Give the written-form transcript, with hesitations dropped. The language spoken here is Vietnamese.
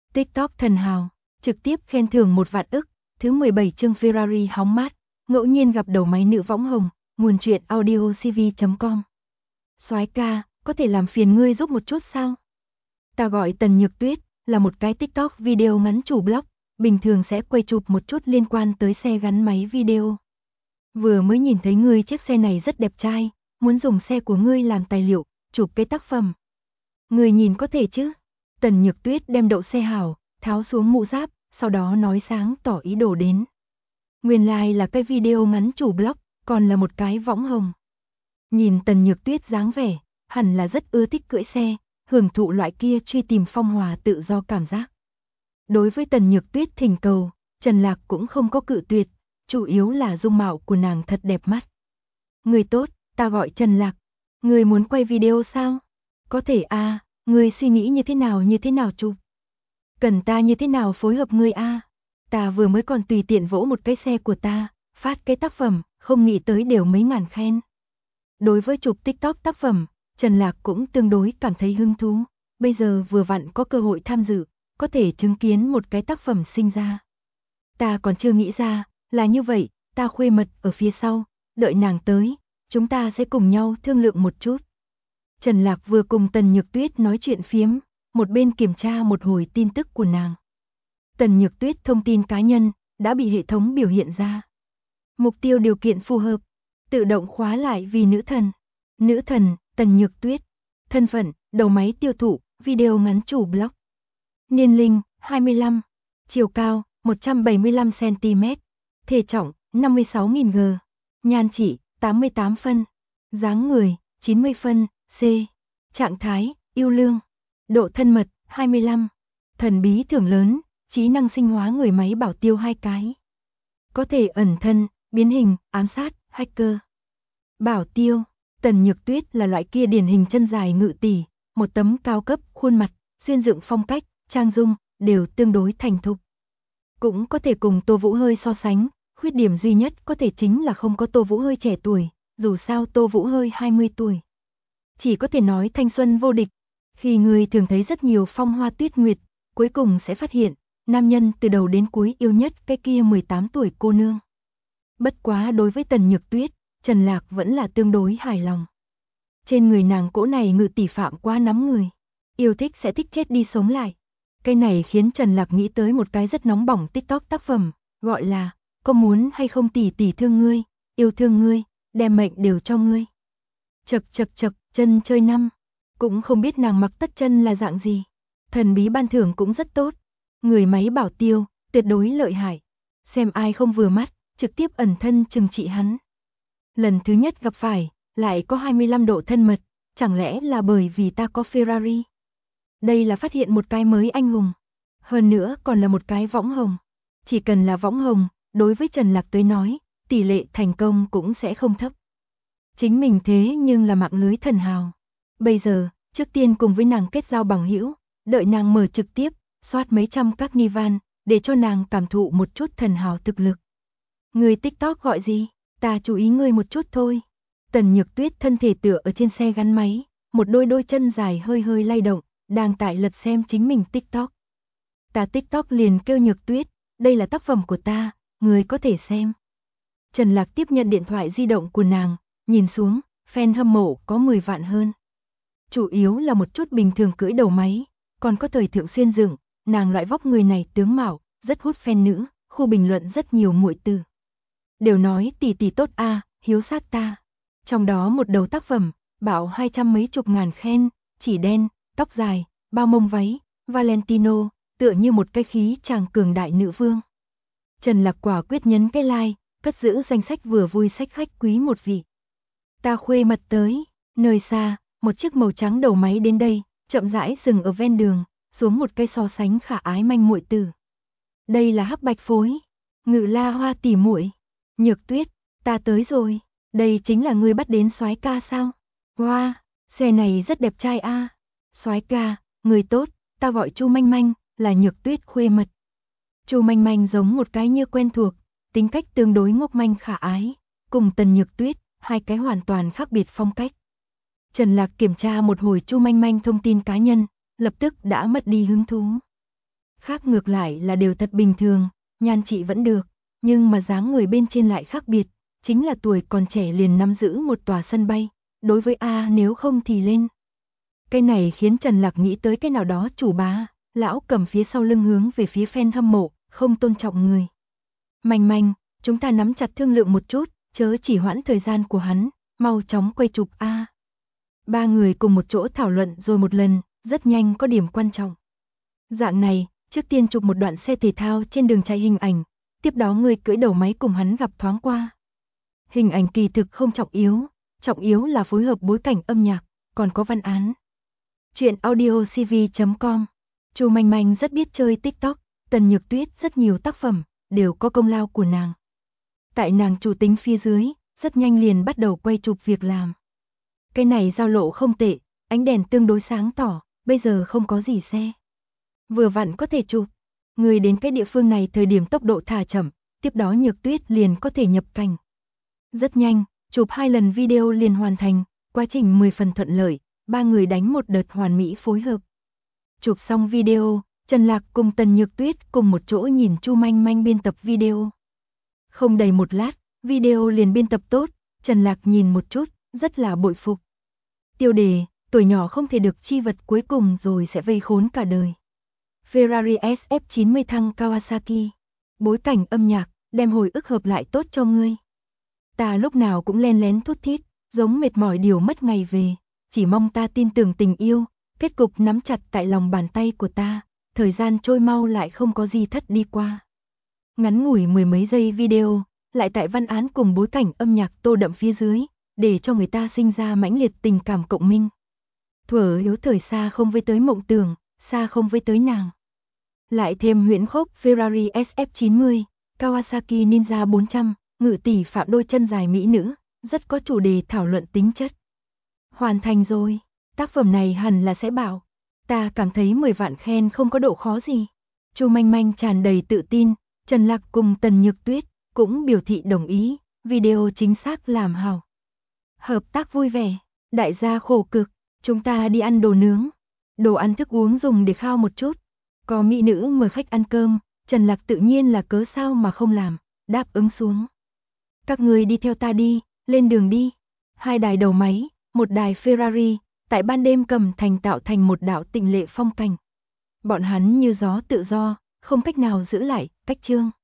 TikTok thần hào, trực tiếp khen thưởng 1 vạn ức, thứ 17 chương Ferrari hóng mát, ngẫu nhiên gặp đầu máy nữ võng hồng, nguồn truyện audiocv.com. Soái ca, có thể làm phiền ngươi giúp một chút sao? Ta gọi Tần Nhược Tuyết, là một cái TikTok video ngắn chủ blog, bình thường sẽ quay chụp một chút liên quan tới xe gắn máy video. Vừa mới nhìn thấy ngươi chiếc xe này rất đẹp trai, muốn dùng xe của ngươi làm tài liệu, chụp cái tác phẩm. Ngươi nhìn có thể chứ? Tần Nhược Tuyết đem đậu xe hảo, tháo xuống mũ giáp, sau đó nói sáng tỏ ý đồ đến. Nguyên lai là cái video ngắn chủ blog, còn là một cái võng hồng. Nhìn Tần Nhược Tuyết dáng vẻ, hẳn là rất ưa thích cưỡi xe, hưởng thụ loại kia truy tìm phong hòa tự do cảm giác. Đối với Tần Nhược Tuyết thỉnh cầu, Trần Lạc cũng không có cự tuyệt, chủ yếu là dung mạo của nàng thật đẹp mắt. Người tốt, ta gọi Trần Lạc. Người muốn quay video sao? Có thể a, người suy nghĩ như thế nào chụp? Cần ta như thế nào phối hợp ngươi a? Ta vừa mới còn tùy tiện vỗ một cái xe của ta, phát cái tác phẩm, không nghĩ tới đều mấy ngàn khen. Đối với chụp TikTok tác phẩm, Trần Lạc cũng tương đối cảm thấy hứng thú, bây giờ vừa vặn có cơ hội tham dự, có thể chứng kiến một cái tác phẩm sinh ra. Ta còn chưa nghĩ ra, là như vậy, ta khuê mật ở phía sau, đợi nàng tới, chúng ta sẽ cùng nhau thương lượng một chút. Trần Lạc vừa cùng Tần Nhược Tuyết nói chuyện phiếm, một bên kiểm tra một hồi tin tức của nàng. Tần Nhược Tuyết thông tin cá nhân đã bị hệ thống biểu hiện ra. Mục tiêu điều kiện phù hợp, tự động khóa lại vì nữ thần. Nữ thần, Tần Nhược Tuyết. Thân phận, đầu máy tiêu thụ, video ngắn chủ blog. Niên linh, 25. Chiều cao, 175cm. Thể trọng, 56.000 g. Nhan trị, 88 phân. Dáng người, 90 phân, C. Trạng thái, yêu lương. Độ thân mật, 25. Thần bí thưởng lớn, trí năng sinh hóa người máy bảo tiêu 2 cái. Có thể ẩn thân, biến hình, ám sát, hacker. Bảo tiêu, Tần Nhược Tuyết là loại kia điển hình chân dài ngự tỷ, một tấm cao cấp, khuôn mặt, xuyên dựng phong cách, trang dung, đều tương đối thành thục. Cũng có thể cùng Tô Vũ Hơi so sánh, khuyết điểm duy nhất có thể chính là không có Tô Vũ Hơi trẻ tuổi, dù sao Tô Vũ Hơi 20 tuổi. Chỉ có thể nói thanh xuân vô địch, khi người thường thấy rất nhiều phong hoa tuyết nguyệt, cuối cùng sẽ phát hiện, nam nhân từ đầu đến cuối yêu nhất cái kia 18 tuổi cô nương. Bất quá đối với Tần Nhược Tuyết, Trần Lạc vẫn là tương đối hài lòng. Trên người nàng cỗ này ngự tỷ phạm quá nắm người, yêu thích sẽ thích chết đi sống lại. Cái này khiến Trần Lạc nghĩ tới một cái rất nóng bỏng TikTok tác phẩm, gọi là có muốn hay không tỷ tỷ thương ngươi, yêu thương ngươi, đem mệnh đều cho ngươi. Chật chật chật, chân chơi năm, cũng không biết nàng mặc tất chân là dạng gì. Thần bí ban thưởng cũng rất tốt, người máy bảo tiêu, tuyệt đối lợi hại. Xem ai không vừa mắt, trực tiếp ẩn thân trừng trị hắn. Lần thứ nhất gặp phải, lại có 25 độ thân mật, chẳng lẽ là bởi vì ta có Ferrari? Đây là phát hiện một cái mới anh hùng. Hơn nữa còn là một cái võng hồng. Chỉ cần là võng hồng, đối với Trần Lạc tới nói, tỷ lệ thành công cũng sẽ không thấp. Chính mình thế nhưng là mạng lưới thần hào. Bây giờ, trước tiên cùng với nàng kết giao bằng hữu, đợi nàng mở trực tiếp, soát mấy trăm các nivan, để cho nàng cảm thụ một chút thần hào thực lực. Người TikTok gọi gì? Ta chú ý ngươi một chút thôi. Tần Nhược Tuyết thân thể tựa ở trên xe gắn máy, một đôi chân dài hơi hơi lay động, đang tại lật xem chính mình TikTok. Ta TikTok liền kêu Nhược Tuyết, đây là tác phẩm của ta, người có thể xem. Trần Lạc tiếp nhận điện thoại di động của nàng, nhìn xuống, fan hâm mộ có 10 vạn hơn. Chủ yếu là một chút bình thường cưỡi đầu máy, còn có thời thượng xuyên dựng, nàng loại vóc người này tướng mạo, rất hút fan nữ, khu bình luận rất nhiều muội tử. Đều nói tỷ tỷ tốt a, hiếu sát ta. Trong đó một đầu tác phẩm, bảo 200 mấy chục ngàn khen, chỉ đen, tóc dài, bao mông váy, Valentino, tựa như một cái khí chàng cường đại nữ vương. Trần Lạc quả quyết nhấn cái like, cất giữ danh sách vừa vui sách khách quý một vị. Ta khuê mật tới, nơi xa, một chiếc màu trắng đầu máy đến đây, chậm rãi dừng ở ven đường, xuống một cây so sánh khả ái manh muội tử. Đây là Hắc Bạch Phối, Ngự La Hoa tỷ muội. Nhược Tuyết, ta tới rồi, đây chính là ngươi bắt đến soái ca sao? Wow, xe này rất đẹp trai a. Soái ca, người tốt, ta gọi Chu Manh Manh, là Nhược Tuyết khuê mật. Chu Manh Manh giống một cái như quen thuộc, tính cách tương đối ngốc manh khả ái, cùng Tần Nhược Tuyết, hai cái hoàn toàn khác biệt phong cách. Trần Lạc kiểm tra một hồi Chu Manh Manh thông tin cá nhân, lập tức đã mất đi hứng thú. khác ngược lại là đều thật bình thường, nhan trị vẫn được, nhưng mà dáng người bên trên lại khác biệt, chính là tuổi còn trẻ liền nắm giữ một tòa sân bay, đối với A nếu không thì lên. Cái này khiến Trần Lạc nghĩ tới cái nào đó chủ bá, lão cầm phía sau lưng hướng về phía fan hâm mộ, không tôn trọng người. Manh manh, chúng ta nắm chặt thương lượng một chút, chớ chỉ hoãn thời gian của hắn, mau chóng quay chụp A. Ba người cùng một chỗ thảo luận rồi một lần, rất nhanh có điểm quan trọng. Dạng này, trước tiên chụp một đoạn xe thể thao trên đường chạy hình ảnh, tiếp đó người cưỡi đầu máy cùng hắn gặp thoáng qua. Hình ảnh kỳ thực không trọng yếu là phối hợp bối cảnh âm nhạc, còn có văn án. Chuyện audiocv.com. Chu Manh Manh rất biết chơi TikTok, Tần Nhược Tuyết rất nhiều tác phẩm, đều có công lao của nàng. Tại nàng chủ tính phía dưới, rất nhanh liền bắt đầu quay chụp việc làm. Cái này giao lộ không tệ, ánh đèn tương đối sáng tỏ, bây giờ không có gì xe. Vừa vặn có thể chụp. Người đến cái địa phương này thời điểm tốc độ thả chậm, tiếp đó Nhược Tuyết liền có thể nhập cảnh. Rất nhanh, chụp 2 lần video liền hoàn thành, quá trình 10 phần thuận lợi, ba người đánh một đợt hoàn mỹ phối hợp. Chụp xong video, Trần Lạc cùng Tần Nhược Tuyết cùng một chỗ nhìn Chu Manh Manh biên tập video. Không đầy một lát, video liền biên tập tốt, Trần Lạc nhìn một chút, rất là bội phục. Tiêu đề, tuổi nhỏ không thể được chi vật cuối cùng rồi sẽ vây khốn cả đời. Ferrari SF90 thăng Kawasaki. Bối cảnh âm nhạc, đem hồi ức hợp lại tốt cho ngươi. Ta lúc nào cũng len lén thút thít, giống mệt mỏi điều mất ngày về, chỉ mong ta tin tưởng tình yêu, kết cục nắm chặt tại lòng bàn tay của ta, thời gian trôi mau lại không có gì thất đi qua. Ngắn ngủi 10 mấy giây video, lại tại văn án cùng bối cảnh âm nhạc tô đậm phía dưới, để cho người ta sinh ra mãnh liệt tình cảm cộng minh. Thuở yếu thời xa không với tới mộng tưởng, xa không với tới nàng. Lại thêm huyễn khốc Ferrari SF90, Kawasaki Ninja 400, ngự tỷ phạm đôi chân dài mỹ nữ, rất có chủ đề thảo luận tính chất. Hoàn thành rồi, tác phẩm này hẳn là sẽ bảo, ta cảm thấy 10 vạn khen không có độ khó gì. Chu Manh Manh tràn đầy tự tin, Trần Lạc cùng Tần Nhược Tuyết cũng biểu thị đồng ý, video chính xác làm hảo. Hợp tác vui vẻ, đại gia khổ cực, chúng ta đi ăn đồ nướng, đồ ăn thức uống dùng để khao một chút. Có mỹ nữ mời khách ăn cơm, Trần Lạc tự nhiên là cớ sao mà không làm, đáp ứng xuống. Các người đi theo ta đi, lên đường đi. 2 đài đầu máy, 1 đài Ferrari, tại ban đêm cầm thành tạo thành một đạo tịnh lệ phong cảnh. Bọn hắn như gió tự do, không cách nào giữ lại, cách chương.